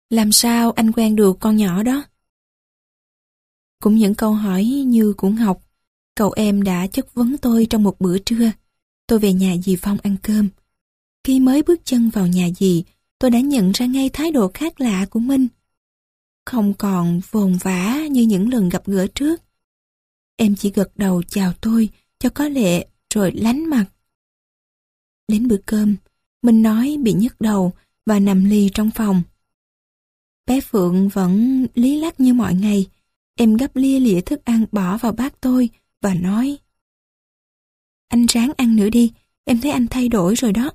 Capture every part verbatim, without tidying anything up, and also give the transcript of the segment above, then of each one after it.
Làm sao anh quen được con nhỏ đó? Cũng những câu hỏi như của Ngọc, cậu em đã chất vấn tôi trong một bữa trưa. Tôi về nhà dì Phong ăn cơm. Khi mới bước chân vào nhà dì, tôi đã nhận ra ngay thái độ khác lạ của Minh. Không còn vồn vã như những lần gặp gỡ trước. Em chỉ gật đầu chào tôi cho có lệ rồi lánh mặt. Đến bữa cơm, Minh nói bị nhức đầu và nằm lì trong phòng. Bé Phượng vẫn lý lắc như mọi ngày. Em gắp lia lịa thức ăn bỏ vào bát tôi và nói: Anh ráng ăn nữa đi, em thấy anh thay đổi rồi đó.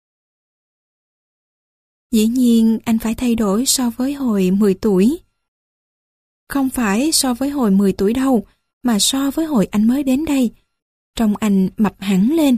Dĩ nhiên anh phải thay đổi so với hồi mười tuổi. Không phải so với hồi mười tuổi đâu, mà so với hồi anh mới đến đây. Trông anh mập hẳn lên.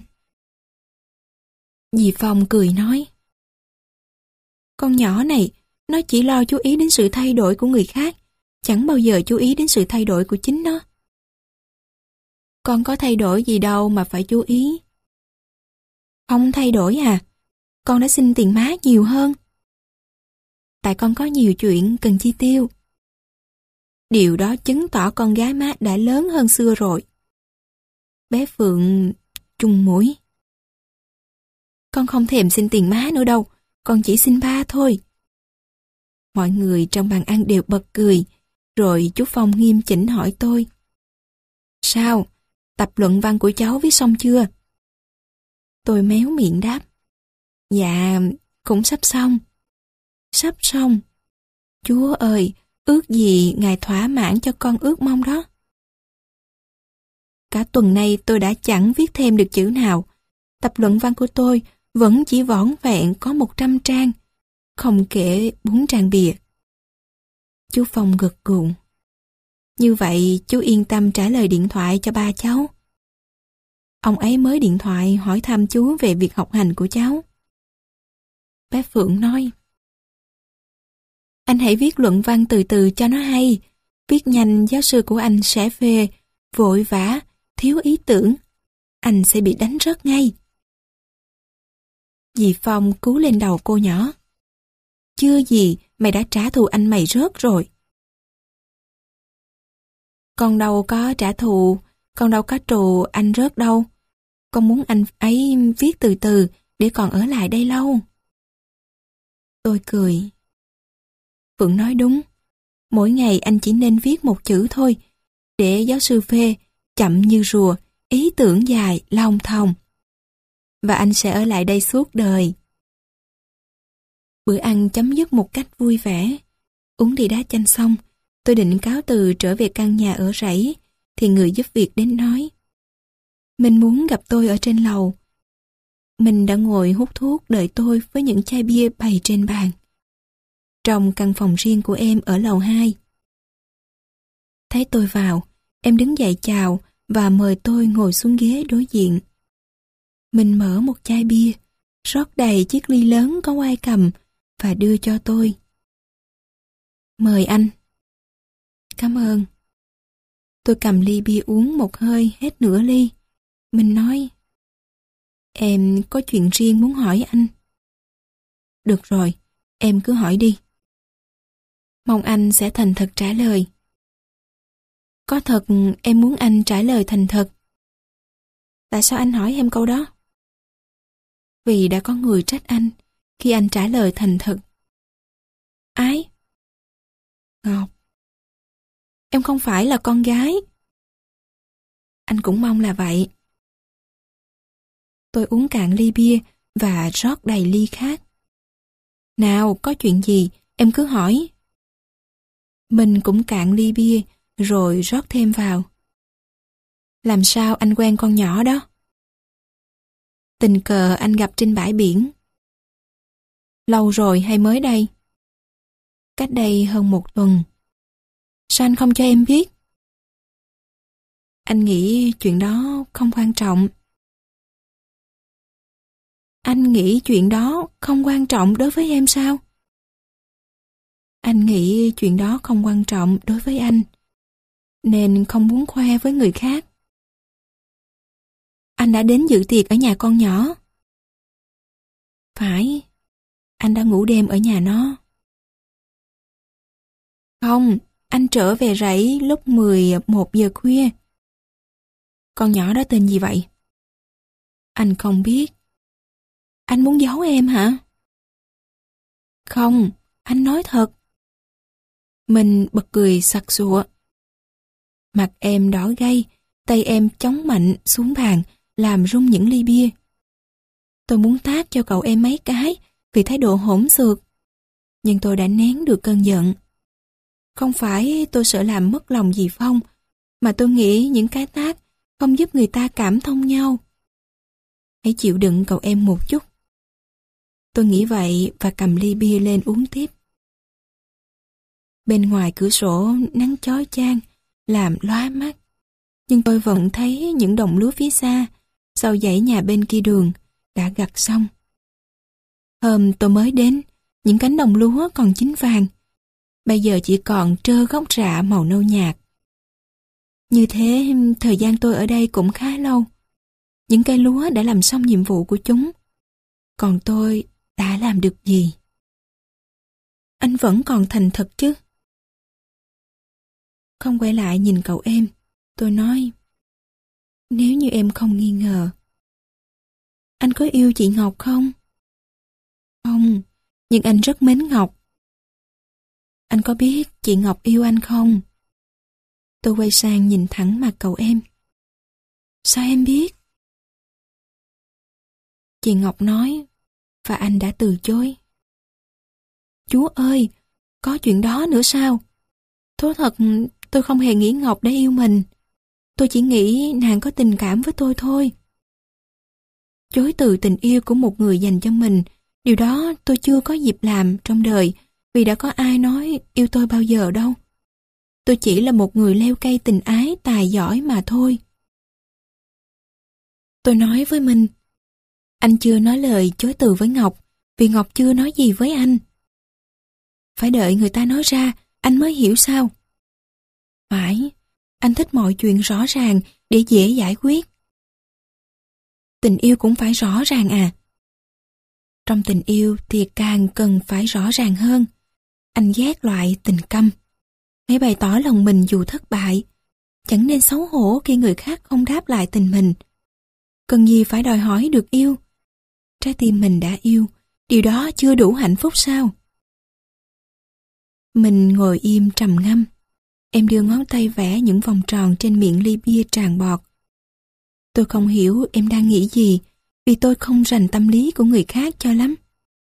Dì Phong cười nói: Con nhỏ này, nó chỉ lo chú ý đến sự thay đổi của người khác, chẳng bao giờ chú ý đến sự thay đổi của chính nó. Con có thay đổi gì đâu mà phải chú ý. Không thay đổi à? Con đã xin tiền má nhiều hơn. Tại con có nhiều chuyện cần chi tiêu. Điều đó chứng tỏ con gái má đã lớn hơn xưa rồi. Bé Phượng trùng mũi. Con không thèm xin tiền má nữa đâu, con chỉ xin ba thôi. Mọi người trong bàn ăn đều bật cười, rồi chú Phong nghiêm chỉnh hỏi tôi: Sao? Tập luận văn của cháu viết xong chưa? Tôi méo miệng đáp: Dạ, cũng sắp xong. Sắp xong? Chúa ơi, ước gì Ngài thỏa mãn cho con ước mong đó. Cả tuần nay tôi đã chẳng viết thêm được chữ nào. Tập luận văn của tôi vẫn chỉ vỏn vẹn có một trăm trang, không kể bốn trang bìa. Chú Phong gật gù. Như vậy chú yên tâm trả lời điện thoại cho ba cháu. Ông ấy mới điện thoại hỏi thăm chú về việc học hành của cháu. Bé Phượng nói: Anh hãy viết luận văn từ từ cho nó hay. Viết nhanh giáo sư của anh sẽ phê, vội vã, thiếu ý tưởng. Anh sẽ bị đánh rớt ngay. Dì Phong cứu lên đầu cô nhỏ: Chưa gì, mày đã trả thù anh mày rớt rồi. Con đâu có trả thù, con đâu có trù anh rớt đâu. Con muốn anh ấy viết từ từ để còn ở lại đây lâu. Tôi cười. Phượng nói đúng. Mỗi ngày anh chỉ nên viết một chữ thôi, để giáo sư phê, chậm như rùa, ý tưởng dài, long thòng. Và anh sẽ ở lại đây suốt đời. Bữa ăn chấm dứt một cách vui vẻ. Uống đi đá chanh xong, tôi định cáo từ trở về căn nhà ở rẫy, thì người giúp việc đến nói: Mình muốn gặp tôi ở trên lầu. Mình đã ngồi hút thuốc đợi tôi với những chai bia bày trên bàn. Trong căn phòng riêng của em ở lầu hai. Thấy tôi vào, em đứng dậy chào và mời tôi ngồi xuống ghế đối diện. Mình mở một chai bia, rót đầy chiếc ly lớn có oai cầm và đưa cho tôi. Mời anh. Cảm ơn. Tôi cầm ly bia uống một hơi hết nửa ly. Mình nói: Em có chuyện riêng muốn hỏi anh. Được rồi, em cứ hỏi đi. Mong anh sẽ thành thật trả lời. Có thật em muốn anh trả lời thành thật. Tại sao anh hỏi em câu đó? Vì đã có người trách anh khi anh trả lời thành thật. Ái? Ngọc. Em không phải là con gái. Anh cũng mong là vậy. Tôi uống cạn ly bia và rót đầy ly khác. Nào, có chuyện gì, em cứ hỏi. Mình cũng cạn ly bia rồi rót thêm vào. Làm sao anh quen con nhỏ đó? Tình cờ anh gặp trên bãi biển. Lâu rồi hay mới đây? Cách đây hơn một tuần. Sao anh không cho em biết? Anh nghĩ chuyện đó không quan trọng. Anh nghĩ chuyện đó không quan trọng đối với em sao? Anh nghĩ chuyện đó không quan trọng đối với anh, nên không muốn khoe với người khác. Anh đã đến dự tiệc ở nhà con nhỏ. Phải, anh đã ngủ đêm ở nhà nó. Không, anh trở về rẫy lúc mười một giờ khuya. Con nhỏ đó tên gì vậy? Anh không biết. Anh muốn giấu em hả? Không, anh nói thật. Mình bật cười sặc sụa. Mặt em đỏ gay, tay em chống mạnh xuống bàn, làm rung những ly bia. Tôi muốn tát cho cậu em mấy cái vì thái độ hỗn xược. Nhưng tôi đã nén được cơn giận. Không phải tôi sợ làm mất lòng dì Phong, mà tôi nghĩ những cái tát không giúp người ta cảm thông nhau. Hãy chịu đựng cậu em một chút. Tôi nghĩ vậy và cầm ly bia lên uống tiếp. Bên ngoài cửa sổ nắng chói chang, làm lóa mắt. Nhưng tôi vẫn thấy những đồng lúa phía xa, sau dãy nhà bên kia đường, đã gặt xong. Hôm tôi mới đến, những cánh đồng lúa còn chín vàng. Bây giờ chỉ còn trơ gốc rạ màu nâu nhạt. Như thế, thời gian tôi ở đây cũng khá lâu. Những cây lúa đã làm xong nhiệm vụ của chúng. Còn tôi đã làm được gì? Anh vẫn còn thành thật chứ? Không quay lại nhìn cậu em, tôi nói, nếu như em không nghi ngờ. Anh có yêu chị Ngọc không? Không, nhưng anh rất mến Ngọc. Anh có biết chị Ngọc yêu anh không? Tôi quay sang nhìn thẳng mặt cậu em. Sao em biết? Chị Ngọc nói, và anh đã từ chối. Chúa ơi, có chuyện đó nữa sao? Thú thật, tôi không hề nghĩ Ngọc đã yêu mình. Tôi chỉ nghĩ nàng có tình cảm với tôi thôi. Chối từ tình yêu của một người dành cho mình, điều đó tôi chưa có dịp làm trong đời, vì đã có ai nói yêu tôi bao giờ đâu. Tôi chỉ là một người leo cây tình ái tài giỏi mà thôi. Tôi nói với mình, anh chưa nói lời chối từ với Ngọc, vì Ngọc chưa nói gì với anh. Phải đợi người ta nói ra, anh mới hiểu sao? Phải, anh thích mọi chuyện rõ ràng để dễ giải quyết. Tình yêu cũng phải rõ ràng à? Trong tình yêu thì càng cần phải rõ ràng hơn. Anh ghét loại tình câm. Hãy bày tỏ lòng mình dù thất bại. Chẳng nên xấu hổ khi người khác không đáp lại tình mình. Cần gì phải đòi hỏi được yêu? Trái tim mình đã yêu, điều đó chưa đủ hạnh phúc sao? Mình ngồi im trầm ngâm. Em đưa ngón tay vẽ những vòng tròn trên miệng ly bia tràn bọt. Tôi không hiểu em đang nghĩ gì, vì tôi không rành tâm lý của người khác cho lắm.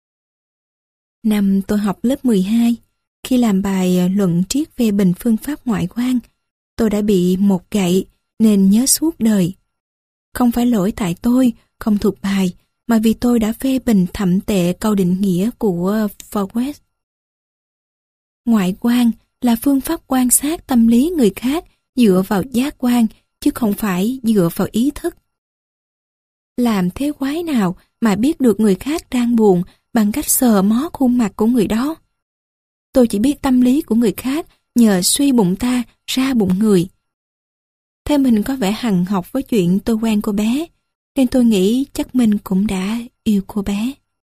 Năm tôi học lớp mười hai, khi làm bài luận triết về bình phương pháp ngoại quan, tôi đã bị một gậy nên nhớ suốt đời. Không phải lỗi tại tôi không thuộc bài, mà vì tôi đã phê bình thậm tệ câu định nghĩa của Foucault. Ngoại quan là phương pháp quan sát tâm lý người khác dựa vào giác quan, chứ không phải dựa vào ý thức. Làm thế quái nào mà biết được người khác đang buồn bằng cách sờ mó khuôn mặt của người đó? Tôi chỉ biết tâm lý của người khác nhờ suy bụng ta ra bụng người. Thế mình có vẻ hằn học với chuyện tôi quen cô bé, nên tôi nghĩ chắc mình cũng đã yêu cô bé.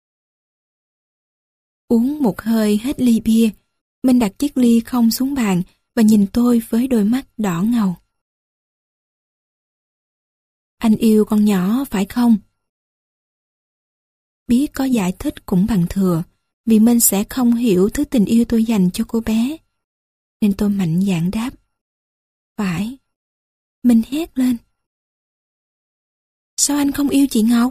Uống một hơi hết ly bia, Minh đặt chiếc ly không xuống bàn và nhìn tôi với đôi mắt đỏ ngầu. Anh yêu con nhỏ phải không? Biết có giải thích cũng bằng thừa, vì Minh sẽ không hiểu thứ tình yêu tôi dành cho cô bé. Nên tôi mạnh dạn đáp. Phải. Minh hét lên. Sao anh không yêu chị Ngọc?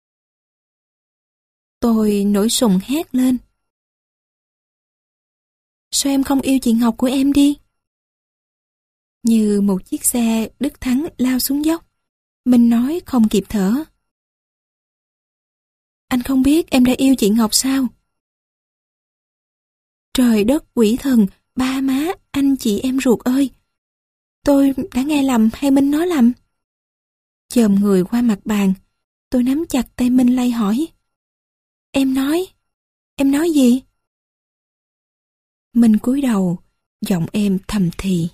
Tôi nổi sùng hét lên. Sao em không yêu chị Ngọc của em đi? Như một chiếc xe đứt thắng lao xuống dốc, Minh nói không kịp thở. Anh không biết em đã yêu chị Ngọc sao? Trời đất quỷ thần, ba má, anh chị em ruột ơi! Tôi đã nghe lầm hay Minh nói lầm? Chồm người qua mặt bàn, tôi nắm chặt tay Minh lay hỏi. Em nói, em nói gì? Minh cúi đầu, giọng em thầm thì.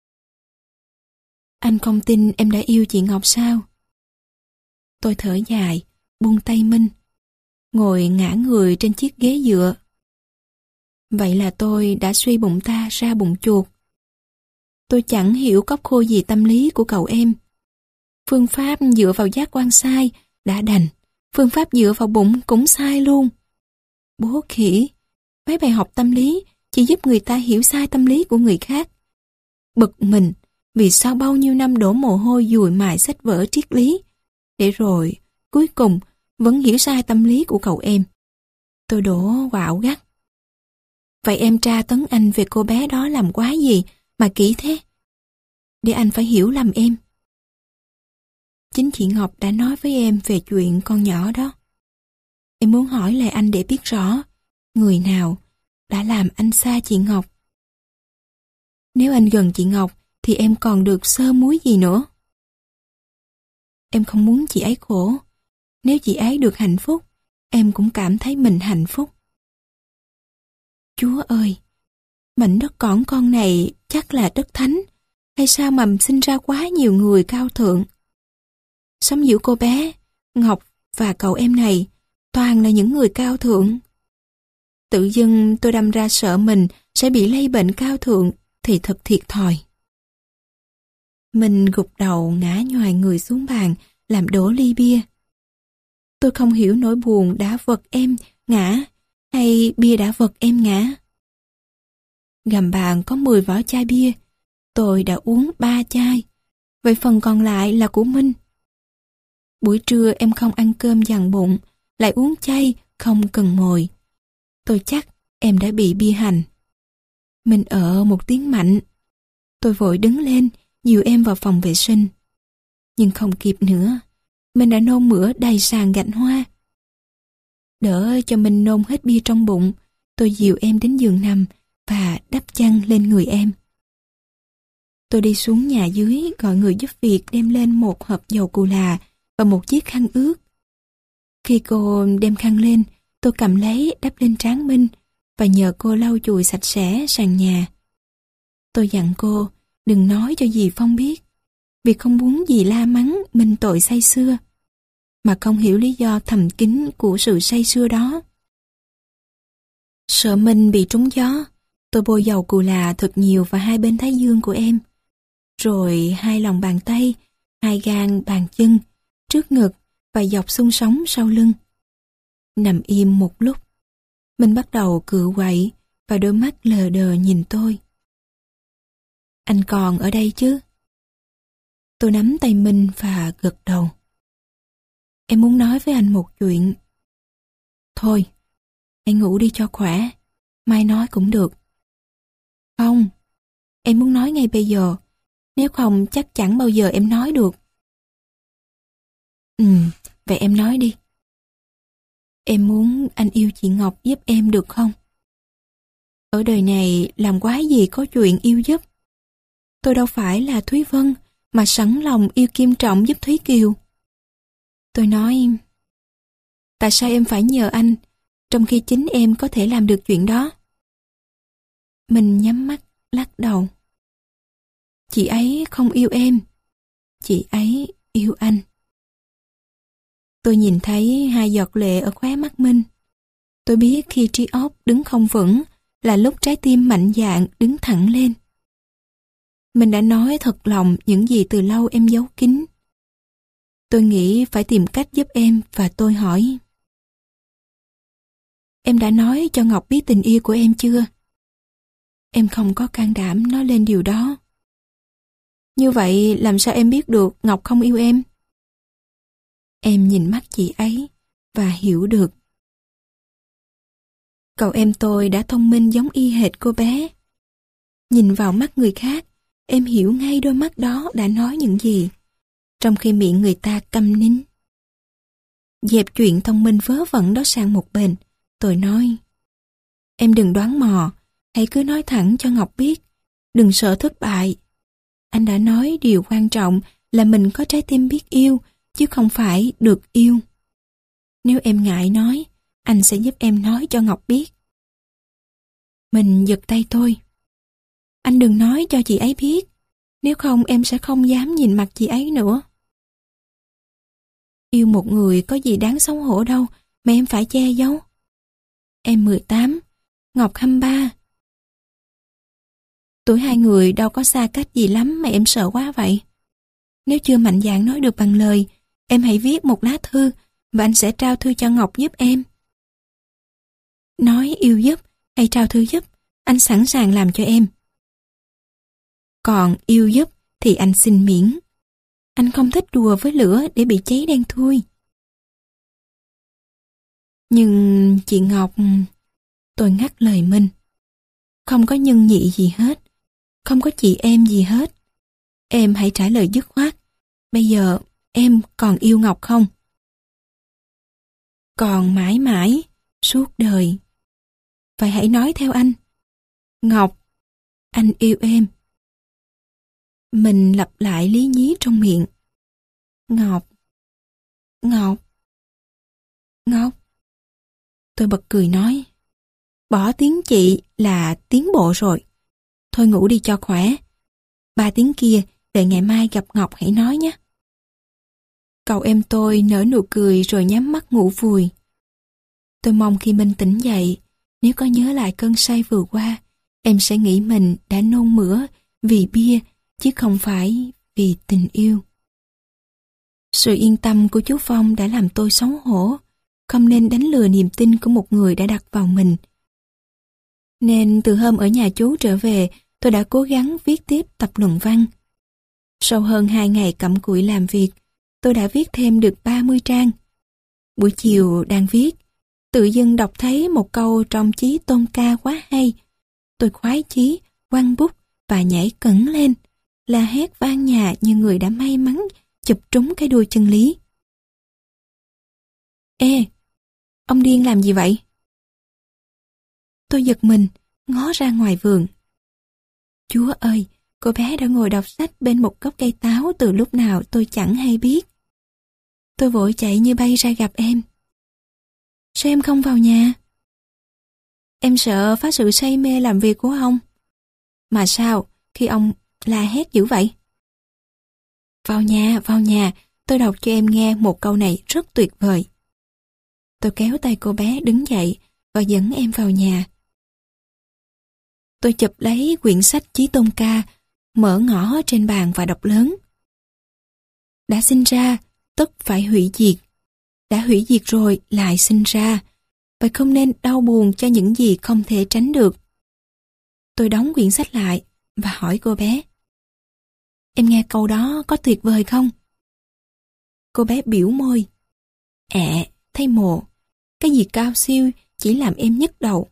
Anh không tin em đã yêu chị Ngọc sao? Tôi thở dài, buông tay Minh, ngồi ngả người trên chiếc ghế dựa. Vậy là tôi đã suy bụng ta ra bụng chuột. Tôi chẳng hiểu cốc khô gì tâm lý của cậu em. Phương pháp dựa vào giác quan sai đã đành, phương pháp dựa vào bụng cũng sai luôn. Bố khỉ, mấy bài học tâm lý chỉ giúp người ta hiểu sai tâm lý của người khác. Bực mình vì sao bao nhiêu năm đổ mồ hôi dùi mài sách vở triết lý, để rồi cuối cùng vẫn hiểu sai tâm lý của cậu em. Tôi đổ quạo gắt. Vậy em tra tấn anh về cô bé đó làm quá gì mà kỹ thế? Để anh phải hiểu lầm em. Chính chị Ngọc đã nói với em về chuyện con nhỏ đó. Em muốn hỏi lại anh để biết rõ người nào đã làm anh xa chị Ngọc. Nếu anh gần chị Ngọc thì em còn được sơ muối gì nữa. Em không muốn chị ấy khổ. Nếu chị ấy được hạnh phúc, em cũng cảm thấy mình hạnh phúc. Chúa ơi, mảnh đất cỏn con này chắc là đất thánh, hay sao mà sinh ra quá nhiều người cao thượng. Sống giữa cô bé, Ngọc và cậu em này toàn là những người cao thượng. Tự dưng tôi đâm ra sợ mình sẽ bị lây bệnh cao thượng thì thật thiệt thòi. Mình gục đầu ngã nhoài người xuống bàn làm đổ ly bia. Tôi không hiểu nỗi buồn đã vật em ngã hay bia đã vật em ngã. Gầm bàn có mười vỏ chai bia, tôi đã uống ba chai, vậy phần còn lại là của Minh. Buổi trưa em không ăn cơm dằn bụng, lại uống chay không cần mồi. Tôi chắc em đã bị bia hành. Mình ở một tiếng mạnh. Tôi vội đứng lên, dìu em vào phòng vệ sinh. Nhưng không kịp nữa, mình đã nôn mửa đầy sàn gạch hoa. Đỡ cho mình nôn hết bia trong bụng, tôi dìu em đến giường nằm và đắp chăn lên người em. Tôi đi xuống nhà dưới gọi người giúp việc đem lên một hộp dầu cù là và một chiếc khăn ướt. Khi cô đem khăn lên, tôi cầm lấy đắp lên trán Minh và nhờ cô lau chùi sạch sẽ sàn nhà. Tôi dặn cô đừng nói cho dì Phong biết, vì không muốn dì la mắng Minh tội say sưa, mà không hiểu lý do thầm kín của sự say sưa đó. Sợ Minh bị trúng gió, tôi bôi dầu cù là thật nhiều vào hai bên thái dương của em, rồi hai lòng bàn tay, hai gang bàn chân, trước ngực và dọc xương sống sau lưng. Nằm im một lúc, Minh bắt đầu cựa quậy và đôi mắt lờ đờ nhìn tôi. Anh còn ở đây chứ? Tôi nắm tay Minh và gật đầu. Em muốn nói với anh một chuyện. Thôi, hãy ngủ đi cho khỏe, mai nói cũng được. Không, em muốn nói ngay bây giờ, nếu không chắc chẳng bao giờ em nói được. Ừ, vậy em nói đi. Em muốn anh yêu chị Ngọc giúp em được không? Ở đời này làm quái gì có chuyện yêu giúp. Tôi đâu phải là Thúy Vân mà sẵn lòng yêu Kim Trọng giúp Thúy Kiều. Tôi nói, tại sao em phải nhờ anh, trong khi chính em có thể làm được chuyện đó? Mình nhắm mắt, lắc đầu. Chị ấy không yêu em, chị ấy yêu anh. Tôi nhìn thấy hai giọt lệ ở khóe mắt Minh. Tôi biết khi trí óc đứng không vững là lúc trái tim mạnh dạn đứng thẳng lên. Mình đã nói thật lòng những gì từ lâu em giấu kín. Tôi nghĩ phải tìm cách giúp em và tôi hỏi. Em đã nói cho Ngọc biết tình yêu của em chưa? Em không có can đảm nói lên điều đó. Như vậy làm sao em biết được Ngọc không yêu em? Em nhìn mắt chị ấy và hiểu được. Cậu em tôi đã thông minh giống y hệt cô bé. Nhìn vào mắt người khác, em hiểu ngay đôi mắt đó đã nói những gì, trong khi miệng người ta câm nín. Dẹp chuyện thông minh vớ vẩn đó sang một bên, tôi nói. Em đừng đoán mò, hãy cứ nói thẳng cho Ngọc biết, đừng sợ thất bại. Anh đã nói điều quan trọng là mình có trái tim biết yêu, chứ không phải được yêu. Nếu em ngại nói, anh sẽ giúp em nói cho Ngọc biết. Mình giật tay tôi. Anh đừng nói cho chị ấy biết, nếu không em sẽ không dám nhìn mặt chị ấy nữa. Yêu một người có gì đáng xấu hổ đâu mà em phải che giấu. Em mười tám, Ngọc hăm ba. Tuổi hai người đâu có xa cách gì lắm mà em sợ quá vậy. Nếu chưa mạnh dạn nói được bằng lời, em hãy viết một lá thư và anh sẽ trao thư cho Ngọc giúp em. Nói yêu giúp hay trao thư giúp, anh sẵn sàng làm cho em. Còn yêu giúp thì anh xin miễn. Anh không thích đùa với lửa để bị cháy đen thui. Nhưng chị Ngọc... Tôi ngắt lời Minh. Không có nhân nhị gì hết. Không có chị em gì hết. Em hãy trả lời dứt khoát. Bây giờ em còn yêu Ngọc không? Còn mãi mãi, suốt đời. Vậy hãy nói theo anh. Ngọc, anh yêu em. Mình lặp lại lý nhí trong miệng. Ngọc, Ngọc, Ngọc. Tôi bật cười nói. Bỏ tiếng chị là tiến bộ rồi. Thôi ngủ đi cho khỏe. Ba tiếng kia, để ngày mai gặp Ngọc hãy nói nhé. Cậu em tôi nở nụ cười rồi nhắm mắt ngủ vùi. Tôi mong khi Minh tỉnh dậy, nếu có nhớ lại cơn say vừa qua, em sẽ nghĩ mình đã nôn mửa vì bia, chứ không phải vì tình yêu. Sự yên tâm của chú Phong đã làm tôi xấu hổ, không nên đánh lừa niềm tin của một người đã đặt vào mình. Nên từ hôm ở nhà chú trở về, tôi đã cố gắng viết tiếp tập luận văn. Sau hơn hai ngày cặm cụi làm việc, tôi đã viết thêm được ba mươi trang. Buổi chiều đang viết, tự dưng đọc thấy một câu trong chí tôn ca quá hay. Tôi khoái chí, quăng bút và nhảy cẫng lên, la hét vang nhà như người đã may mắn chụp trúng cái đuôi chân lý. Ê, ông điên làm gì vậy? Tôi giật mình, ngó ra ngoài vườn. Chúa ơi, cô bé đã ngồi đọc sách bên một gốc cây táo từ lúc nào tôi chẳng hay biết. Tôi vội chạy như bay ra gặp em. Sao em không vào nhà? Em sợ phá sự say mê làm việc của ông. Mà sao, khi ông la hét dữ vậy? Vào nhà, vào nhà, tôi đọc cho em nghe một câu này rất tuyệt vời. Tôi kéo tay cô bé đứng dậy và dẫn em vào nhà. Tôi chụp lấy quyển sách Chí Tôn Ca, mở ngõ trên bàn và đọc lớn. Đã sinh ra, tất phải hủy diệt. Đã hủy diệt rồi, lại sinh ra. Vậy không nên đau buồn cho những gì không thể tránh được. Tôi đóng quyển sách lại và hỏi cô bé. Em nghe câu đó có tuyệt vời không? Cô bé biểu môi. Ẹ, thấy mồ. Cái gì cao siêu chỉ làm em nhức đầu.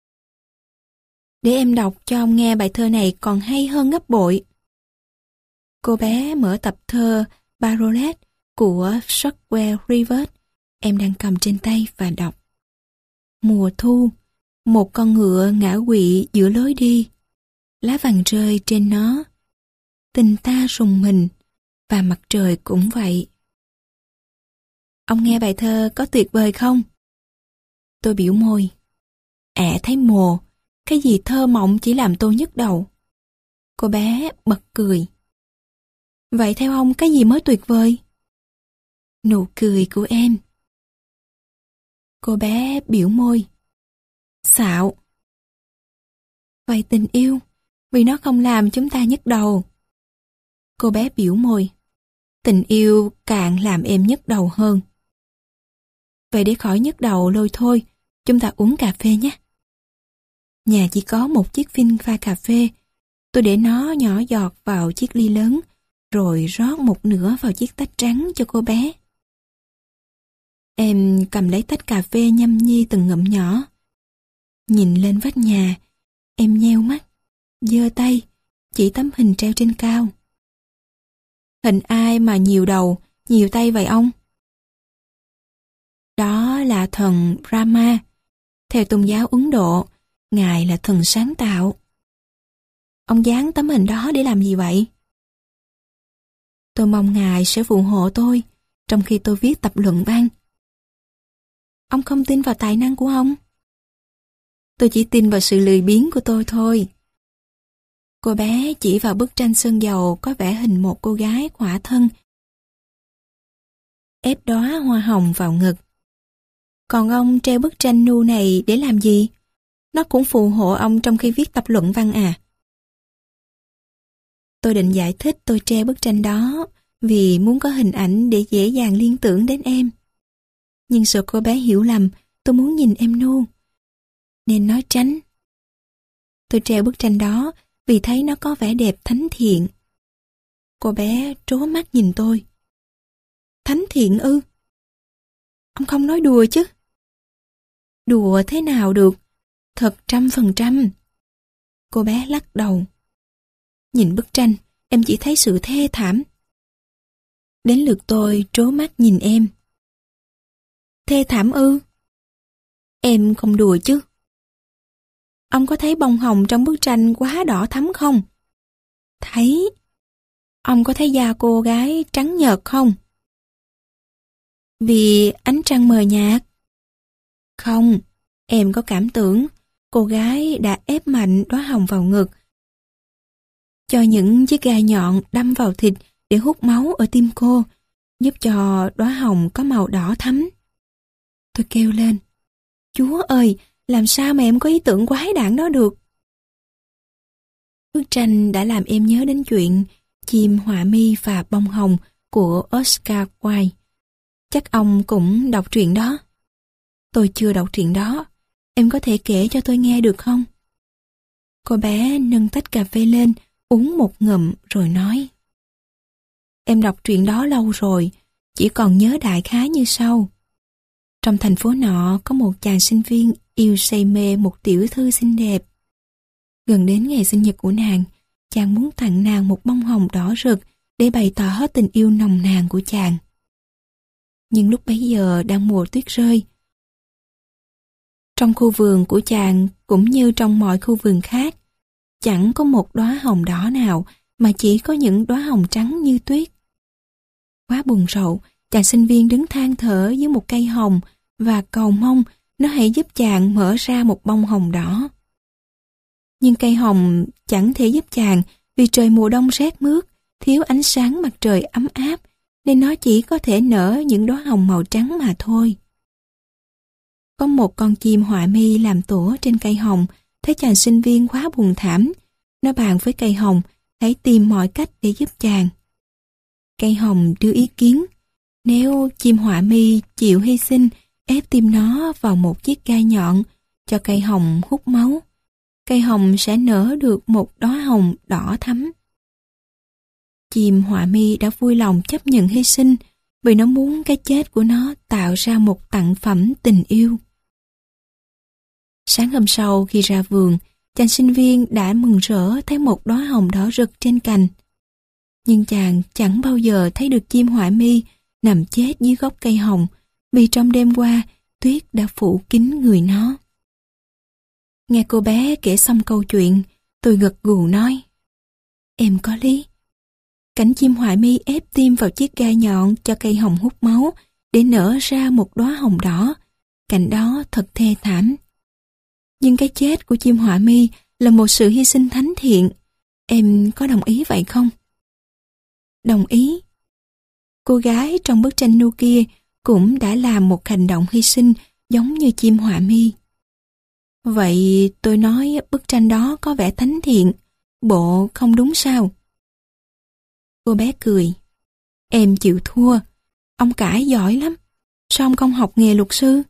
Để em đọc cho ông nghe bài thơ này còn hay hơn gấp bội. Cô bé mở tập thơ Barolet của Shotwell Rivers em đang cầm trên tay và đọc. Mùa thu, một con ngựa ngã quỵ giữa lối đi. Lá vàng rơi trên nó. Tình ta rùng mình, và mặt trời cũng vậy. Ông nghe bài thơ có tuyệt vời không? Tôi biểu môi. Ẻ thấy mồ, cái gì thơ mộng chỉ làm tôi nhức đầu. Cô bé bật cười. Vậy theo ông cái gì mới tuyệt vời? Nụ cười của em. Cô bé biểu môi. Xạo. Vậy tình yêu, vì nó không làm chúng ta nhức đầu. Cô bé biểu môi. Tình yêu càng làm em nhức đầu hơn. Vậy để khỏi nhức đầu lôi thôi, chúng ta uống cà phê nhé. Nhà chỉ có một chiếc phin pha cà phê. Tôi để nó nhỏ giọt vào chiếc ly lớn, rồi rót một nửa vào chiếc tách trắng cho cô bé. Em cầm lấy tách cà phê nhâm nhi từng ngụm nhỏ. Nhìn lên vách nhà, em nheo mắt, giơ tay, chỉ tấm hình treo trên cao. Hình ai mà nhiều đầu, nhiều tay vậy ông? Đó là thần Brahma. Theo tôn giáo Ấn Độ, Ngài là thần sáng tạo. Ông dán tấm hình đó để làm gì vậy? Tôi mong Ngài sẽ phù hộ tôi trong khi tôi viết tập luận văn. Ông không tin vào tài năng của ông? Tôi chỉ tin vào sự lười biếng của tôi thôi. Cô bé chỉ vào bức tranh sơn dầu có vẽ hình một cô gái khỏa thân ép đóa hoa hồng vào ngực. Còn ông treo bức tranh nu này để làm gì? Nó cũng phù hộ ông trong khi viết tập luận văn à? Tôi định giải thích tôi treo bức tranh đó vì muốn có hình ảnh để dễ dàng liên tưởng đến em. Nhưng sợ cô bé hiểu lầm tôi muốn nhìn em nu, nên nói tránh. Tôi treo bức tranh đó vì thấy nó có vẻ đẹp thánh thiện. Cô bé trố mắt nhìn tôi. Thánh thiện ư? Ông không nói đùa chứ? Đùa thế nào được? Thật trăm phần trăm. Cô bé lắc đầu. Nhìn bức tranh, em chỉ thấy sự thê thảm. Đến lượt tôi trố mắt nhìn em. Thê thảm ư? Em không đùa chứ? Ông có thấy bông hồng trong bức tranh quá đỏ thắm không? Thấy. Ông có thấy da cô gái trắng nhợt không? Vì ánh trăng mờ nhạt? Không, em có cảm tưởng cô gái đã ép mạnh đóa hồng vào ngực, cho những chiếc gai nhọn đâm vào thịt để hút máu ở tim cô, giúp cho đóa hồng có màu đỏ thắm. Tôi kêu lên, Chúa ơi, làm sao mà em có ý tưởng quái đản đó được? Bức tranh đã làm em nhớ đến chuyện Chim họa mi và bông hồng của Oscar Wilde. Chắc ông cũng đọc truyện đó. Tôi chưa đọc truyện đó. Em có thể kể cho tôi nghe được không? Cô bé nâng tách cà phê lên, uống một ngụm rồi nói. Em đọc truyện đó lâu rồi, chỉ còn nhớ đại khái như sau. Trong thành phố nọ có một chàng sinh viên yêu say mê một tiểu thư xinh đẹp. Gần đến ngày sinh nhật của nàng, chàng muốn tặng nàng một bông hồng đỏ rực để bày tỏ tình yêu nồng nàn của chàng. Nhưng lúc bấy giờ đang mùa tuyết rơi. Trong khu vườn của chàng cũng như trong mọi khu vườn khác, chẳng có một đóa hồng đỏ nào mà chỉ có những đóa hồng trắng như tuyết. Quá buồn rầu, chàng sinh viên đứng than thở dưới một cây hồng và cầu mong nó hãy giúp chàng mở ra một bông hồng đỏ. Nhưng cây hồng chẳng thể giúp chàng vì trời mùa đông rét mướt, thiếu ánh sáng mặt trời ấm áp, nên nó chỉ có thể nở những đóa hồng màu trắng mà thôi. Có một con chim họa mi làm tổ trên cây hồng, thấy chàng sinh viên quá buồn thảm. Nó bàn với cây hồng, hãy tìm mọi cách để giúp chàng. Cây hồng đưa ý kiến, nếu chim họa mi chịu hy sinh, ép tim nó vào một chiếc gai nhọn, cho cây hồng hút máu, cây hồng sẽ nở được một đóa hồng đỏ thắm. Chim họa mi đã vui lòng chấp nhận hy sinh, vì nó muốn cái chết của nó tạo ra một tặng phẩm tình yêu. Sáng hôm sau khi ra vườn, chàng sinh viên đã mừng rỡ thấy một đóa hồng đỏ rực trên cành. Nhưng chàng chẳng bao giờ thấy được chim họa mi nằm chết dưới gốc cây hồng, vì trong đêm qua tuyết đã phủ kín người nó. Nghe cô bé kể xong câu chuyện, tôi gật gù nói, em có lý. Cảnh chim họa mi ép tim vào chiếc gai nhọn cho cây hồng hút máu để nở ra một đóa hồng đỏ, cảnh đó thật thê thảm. Nhưng cái chết của chim họa mi là một sự hy sinh thánh thiện. Em có đồng ý vậy không? Đồng ý. Cô gái trong bức tranh nu kia cũng đã làm một hành động hy sinh giống như chim họa mi. Vậy tôi nói bức tranh đó có vẻ thánh thiện, bộ không đúng sao? Cô bé cười. Em chịu thua. Ông cãi giỏi lắm. Sao ông không học nghề luật sư?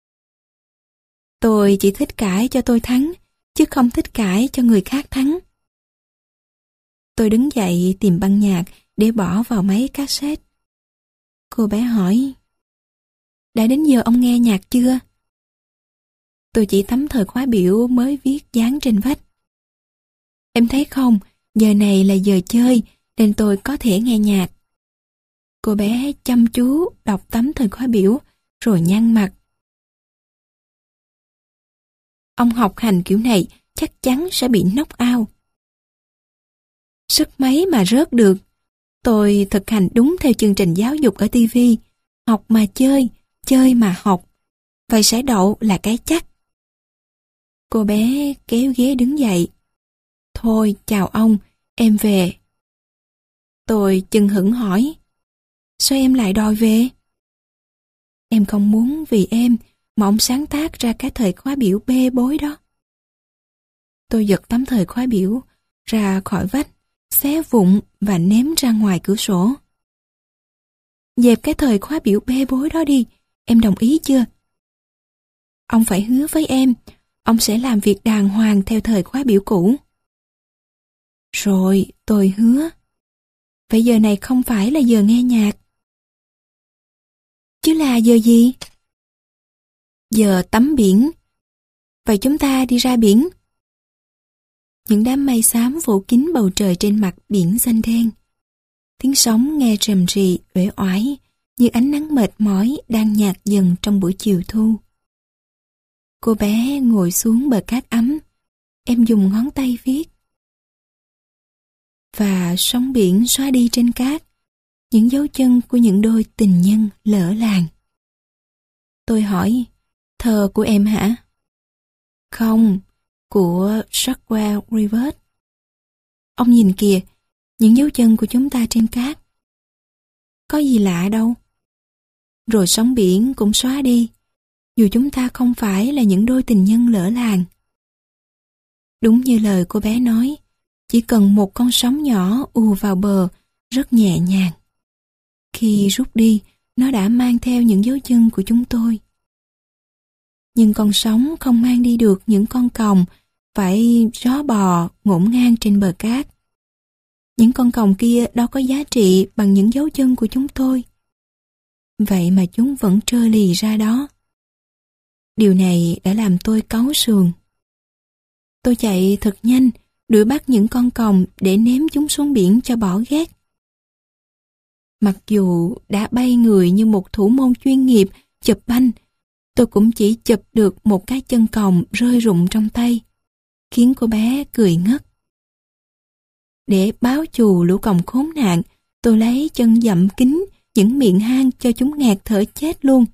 Tôi chỉ thích cãi cho tôi thắng, chứ không thích cãi cho người khác thắng. Tôi đứng dậy tìm băng nhạc để bỏ vào máy cassette. Cô bé hỏi, đã đến giờ ông nghe nhạc chưa? Tôi chỉ tấm thời khóa biểu mới viết dán trên vách. Em thấy không, giờ này là giờ chơi, nên tôi có thể nghe nhạc. Cô bé chăm chú đọc tấm thời khóa biểu, rồi nhăn mặt. Ông học hành kiểu này chắc chắn sẽ bị knock out. Sức mấy mà rớt được. Tôi thực hành đúng theo chương trình giáo dục ở ti vi. Học mà chơi, chơi mà học. Vậy sẽ đậu là cái chắc. Cô bé kéo ghế đứng dậy. Thôi chào ông, em về. Tôi chừng hững hỏi, sao em lại đòi về? Em không muốn vì em mà ông sáng tác ra cái thời khóa biểu bê bối đó. Tôi giật tấm thời khóa biểu ra khỏi vách, xé vụn và ném ra ngoài cửa sổ. Dẹp cái thời khóa biểu bê bối đó đi, em đồng ý chưa? Ông phải hứa với em, ông sẽ làm việc đàng hoàng theo thời khóa biểu cũ. Rồi, tôi hứa. Vậy giờ này không phải là giờ nghe nhạc. Chứ là giờ gì? Giờ tắm biển. Vậy chúng ta đi ra biển. Những đám mây xám phủ kín bầu trời trên mặt biển xanh đen. Tiếng sóng nghe rầm rì, uể oải, như ánh nắng mệt mỏi đang nhạt dần trong buổi chiều thu. Cô bé ngồi xuống bờ cát ấm, em dùng ngón tay viết. Và sóng biển xóa đi trên cát, những dấu chân của những đôi tình nhân lỡ làng. Tôi hỏi, thơ của em hả? Không, của Shackwell Rivers. Ông nhìn kìa, những dấu chân của chúng ta trên cát. Có gì lạ đâu. Rồi sóng biển cũng xóa đi, dù chúng ta không phải là những đôi tình nhân lỡ làng. Đúng như lời cô bé nói, chỉ cần một con sóng nhỏ ùa vào bờ rất nhẹ nhàng. Khi rút đi, nó đã mang theo những dấu chân của chúng tôi. Nhưng con sóng không mang đi được những con còng phải ró bò ngổn ngang trên bờ cát. Những con còng kia đâu có giá trị bằng những dấu chân của chúng tôi. Vậy mà chúng vẫn trơ lì ra đó. Điều này đã làm tôi cáu sườn. Tôi chạy thật nhanh, đuổi bắt những con còng để ném chúng xuống biển cho bỏ ghét. Mặc dù đã bay người như một thủ môn chuyên nghiệp chụp banh, tôi cũng chỉ chụp được một cái chân còng rơi rụng trong tay, khiến cô bé cười ngất. Để báo thù lũ còng khốn nạn, tôi lấy chân dậm kín những miệng hang cho chúng ngạt thở chết luôn.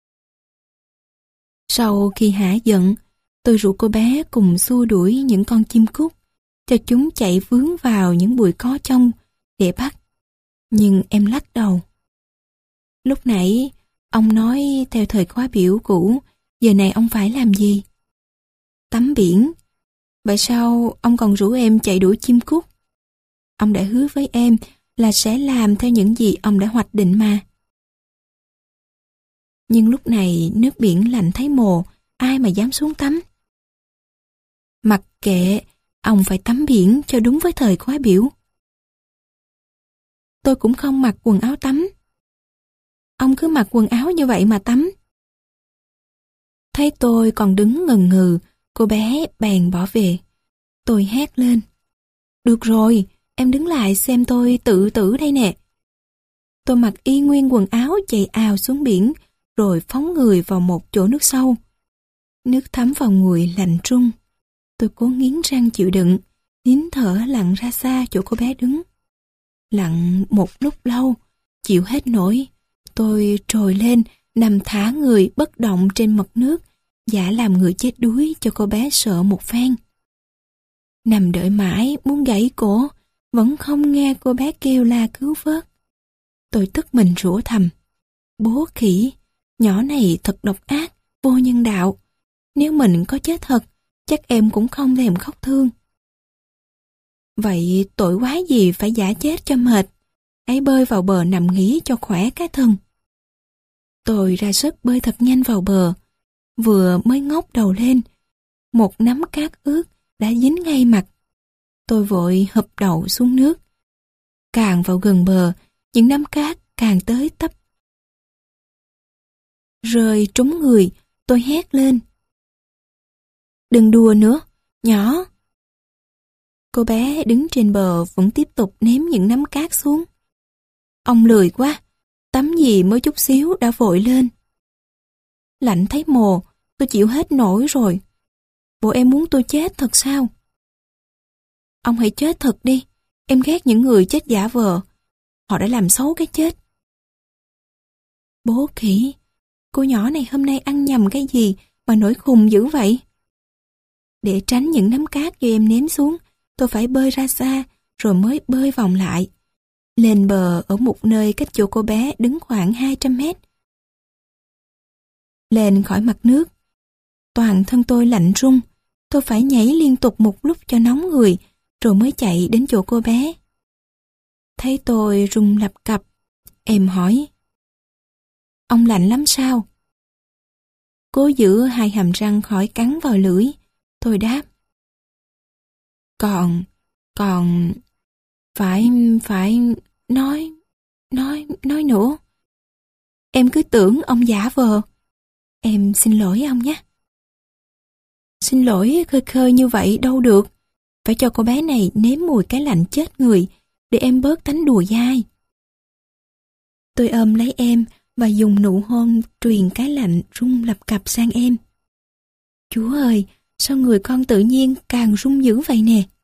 Sau khi hả giận, tôi rủ cô bé cùng xua đuổi những con chim cút, cho chúng chạy vướng vào những bụi có trong để bắt. Nhưng em lắc đầu. Lúc nãy, ông nói theo thời khóa biểu cũ, giờ này ông phải làm gì? Tắm biển. Vậy sao ông còn rủ em chạy đuổi chim cút? Ông đã hứa với em là sẽ làm theo những gì ông đã hoạch định mà. Nhưng lúc này nước biển lạnh thấy mồ, ai mà dám xuống tắm? Mặc kệ, ông phải tắm biển cho đúng với thời khóa biểu. Tôi cũng không mặc quần áo tắm. Ông cứ mặc quần áo như vậy mà tắm. Thấy tôi còn đứng ngần ngừ, cô bé bèn bỏ về. Tôi hét lên. Được rồi, em đứng lại xem tôi tự tử đây nè. Tôi mặc y nguyên quần áo chạy ào xuống biển, rồi phóng người vào một chỗ nước sâu. Nước thấm vào người lạnh trung. Tôi cố nghiến răng chịu đựng, nín thở lặn ra xa chỗ cô bé đứng. Lặn một lúc lâu, chịu hết nổi, tôi trồi lên, nằm thả người bất động trên mặt nước, giả làm người chết đuối cho cô bé sợ một phen. Nằm đợi mãi muốn gãy cổ, vẫn không nghe cô bé kêu la cứu vớt. Tôi tức mình rủa thầm. Bố khỉ, nhỏ này thật độc ác, vô nhân đạo. Nếu mình có chết thật, chắc em cũng không thèm khóc thương. Vậy tội quá gì phải giả chết cho mệt, ấy bơi vào bờ nằm nghỉ cho khỏe cái thân. Tôi ra sức bơi thật nhanh vào bờ, vừa mới ngóc đầu lên, một nắm cát ướt đã dính ngay mặt. Tôi vội hụp đầu xuống nước. Càng vào gần bờ, những nắm cát càng tới tấp. Rơi trúng người, tôi hét lên. Đừng đùa nữa, nhỏ. Cô bé đứng trên bờ vẫn tiếp tục ném những nắm cát xuống. Ông lười quá, tắm gì mới chút xíu đã vội lên. Lạnh thấy mồ, tôi chịu hết nổi rồi. Bộ em muốn tôi chết thật sao? Ông hãy chết thật đi, em ghét những người chết giả vờ. Họ đã làm xấu cái chết. Bố khỉ, cô nhỏ này hôm nay ăn nhầm cái gì mà nổi khùng dữ vậy? Để tránh những nắm cát do em ném xuống, tôi phải bơi ra xa, rồi mới bơi vòng lại. Lên bờ ở một nơi cách chỗ cô bé đứng khoảng hai trăm mét. Lên khỏi mặt nước, toàn thân tôi lạnh run, Tôi phải nhảy liên tục một lúc cho nóng người, rồi mới chạy đến chỗ cô bé. Thấy tôi run lập cập, em hỏi: Ông lạnh lắm sao? Cố giữ hai hàm răng khỏi cắn vào lưỡi, tôi đáp: Còn, còn, phải, phải, nói, nói, nói nữa. Em cứ tưởng ông giả vờ. Em xin lỗi ông nhé. Xin lỗi khơi khơi như vậy đâu được. Phải cho cô bé này nếm mùi cái lạnh chết người, để em bớt tánh đùa dai. Tôi ôm lấy em và dùng nụ hôn truyền cái lạnh run lập cập sang em. Chúa ơi, sao người con tự nhiên càng run dữ vậy nè?